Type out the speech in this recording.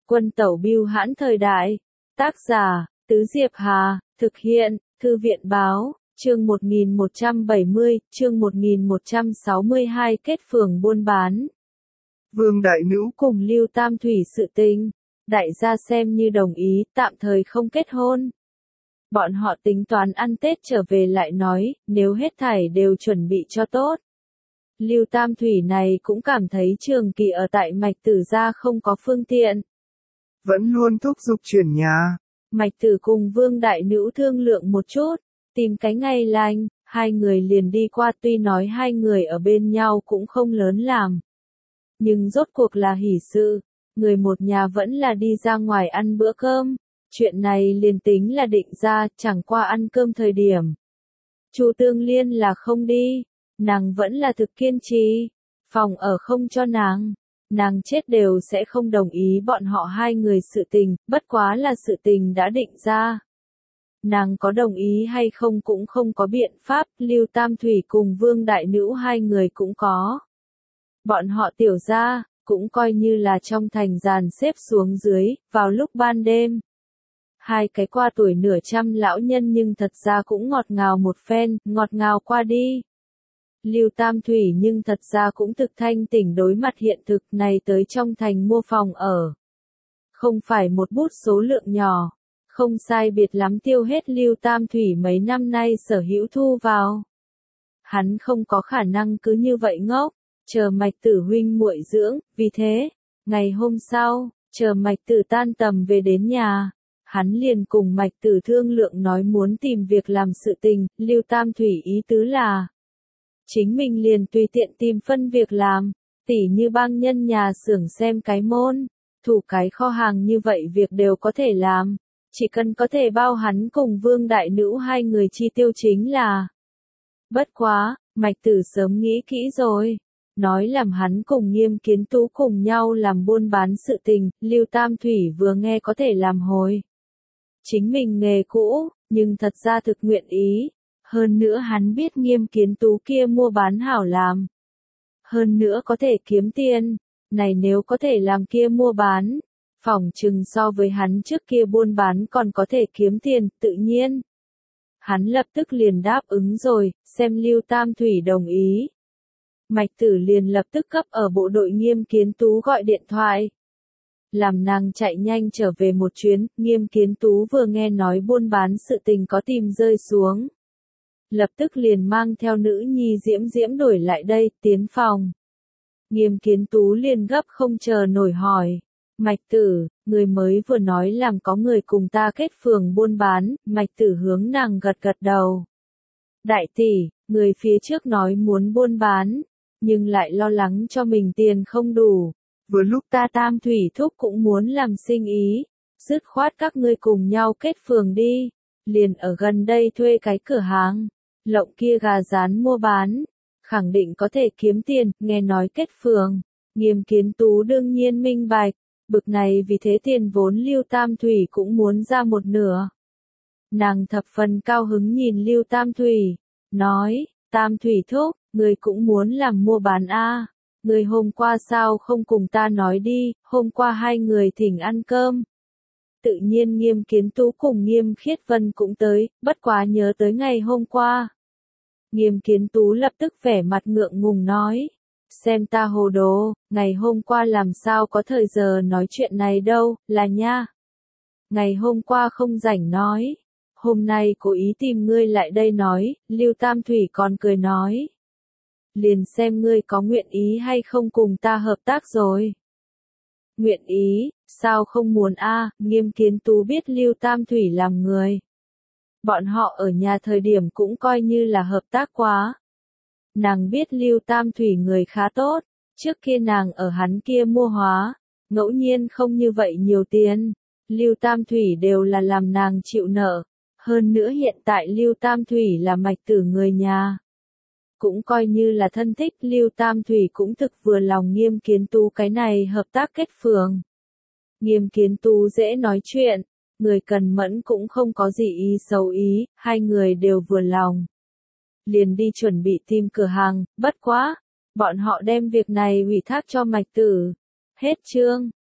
Quân tẩu bưu hãn thời đại. Tác giả, Tứ Diệp Hà, thực hiện, Thư viện báo, chương 1170, chương 1162 kết phường buôn bán. Vương Đại Nữ cùng Lưu Tam Thủy sự tình, đại gia xem như đồng ý, tạm thời không kết hôn. Bọn họ tính toán ăn Tết trở về lại nói, nếu hết thảy đều chuẩn bị cho tốt. Lưu Tam Thủy này cũng cảm thấy Trường Kỳ ở tại Mạch Tử gia không có phương tiện. Vẫn luôn thúc giục chuyển nhà. Mạch Tử cùng Vương Đại Nữ thương lượng một chút, tìm cái ngày lành, hai người liền đi qua, tuy nói hai người ở bên nhau cũng không lớn làm. Nhưng rốt cuộc là hỷ sự, người một nhà vẫn là đi ra ngoài ăn bữa cơm. Chuyện này liền tính là định ra, chẳng qua ăn cơm thời điểm. Chu Tương Liên là không đi, nàng vẫn là thực kiên trì, phòng ở không cho nàng chết đều sẽ không đồng ý bọn họ hai người sự tình, bất quá là sự tình đã định ra. Nàng có đồng ý hay không cũng không có biện pháp, Lưu Tam Thủy cùng Vương Đại Nữ hai người cũng có. Bọn họ tiểu gia, cũng coi như là trong thành dàn xếp xuống dưới, vào lúc ban đêm. Hai cái qua tuổi nửa trăm lão nhân nhưng thật ra cũng ngọt ngào một phen, ngọt ngào qua đi. Lưu Tam Thủy nhưng thật ra cũng thực thanh tỉnh đối mặt hiện thực này, tới trong thành mua phòng ở. Không phải một bút số lượng nhỏ, không sai biệt lắm tiêu hết Lưu Tam Thủy mấy năm nay sở hữu thu vào. Hắn không có khả năng cứ như vậy ngốc, chờ Mạch Tử huynh muội dưỡng, vì thế, ngày hôm sau, chờ Mạch Tử tan tầm về đến nhà. Hắn liền cùng Mạch Tử thương lượng nói muốn tìm việc làm sự tình, Lưu Tam Thủy ý tứ là chính mình liền tùy tiện tìm phân việc làm, tỉ như bang nhân nhà xưởng xem cái môn, thủ cái kho hàng như vậy việc đều có thể làm, chỉ cần có thể bao hắn cùng Vương Đại Nữ hai người chi tiêu chính là. Bất quá, Mạch Tử sớm nghĩ kỹ rồi, nói làm hắn cùng Nghiêm Kiến Tú cùng nhau làm buôn bán sự tình, Lưu Tam Thủy vừa nghe có thể làm hồi. Chính mình nghề cũ, nhưng thật ra thực nguyện ý. Hơn nữa hắn biết Nghiêm Kiến Tú kia mua bán hảo làm. Hơn nữa có thể kiếm tiền. Này nếu có thể làm kia mua bán, phỏng chừng so với hắn trước kia buôn bán còn có thể kiếm tiền, tự nhiên. Hắn lập tức liền đáp ứng rồi, xem Lưu Tam Thủy đồng ý. Mạch Tử liền lập tức cấp ở bộ đội Nghiêm Kiến Tú gọi điện thoại. Làm nàng chạy nhanh trở về một chuyến, Nghiêm Kiến Tú vừa nghe nói buôn bán sự tình có tìm rơi xuống. Lập tức liền mang theo nữ nhi Diễm Diễm đổi lại đây, tiến phòng. Nghiêm Kiến Tú liền gấp không chờ nổi hỏi. Mạch Tử, người mới vừa nói làm có người cùng ta kết phường buôn bán, Mạch Tử hướng nàng gật gật đầu. Đại tỷ, người phía trước nói muốn buôn bán, nhưng lại lo lắng cho mình tiền không đủ. Vừa lúc ta Tam Thủy thúc cũng muốn làm sinh ý, dứt khoát các ngươi cùng nhau kết phường đi, liền ở gần đây thuê cái cửa hàng, lộng kia gà rán mua bán, khẳng định có thể kiếm tiền, nghe nói kết phường, Nghiêm Kiến Tú đương nhiên minh bạch, bực này vì thế tiền vốn Lưu Tam Thủy cũng muốn ra một nửa. Nàng thập phần cao hứng nhìn Lưu Tam Thủy, nói, Tam Thủy thúc, người cũng muốn làm mua bán a. Người hôm qua sao không cùng ta nói đi, hôm qua hai người thỉnh ăn cơm. Tự nhiên Nghiêm Kiến Tú cùng Nghiêm Khiết Vân cũng tới, bất quá nhớ tới ngày hôm qua. Nghiêm Kiến Tú lập tức vẻ mặt ngượng ngùng nói, xem ta hồ đồ, ngày hôm qua làm sao có thời giờ nói chuyện này đâu, là nha. Ngày hôm qua không rảnh nói, hôm nay cố ý tìm ngươi lại đây nói, Lưu Tam Thủy còn cười nói. Liền xem ngươi có nguyện ý hay không cùng ta hợp tác rồi. Nguyện ý, sao không muốn a? Nghiêm Kiến Tú biết Lưu Tam Thủy làm người. Bọn họ ở nhà thời điểm cũng coi như là hợp tác quá. Nàng biết Lưu Tam Thủy người khá tốt, trước kia nàng ở hắn kia mua hóa, ngẫu nhiên không như vậy nhiều tiền. Lưu Tam Thủy đều là làm nàng chịu nợ. Hơn nữa hiện tại Lưu Tam Thủy là Mạch Tử người nhà. Cũng coi như là thân thích, Lưu Tam Thủy cũng thực vừa lòng Nghiêm Kiến Tú cái này hợp tác kết phường. Nghiêm Kiến Tú dễ nói chuyện, người cần mẫn cũng không có gì ý xấu ý, hai người đều vừa lòng. Liền đi chuẩn bị tìm cửa hàng, bất quá, bọn họ đem việc này ủy thác cho Mạch Tử. Hết chương.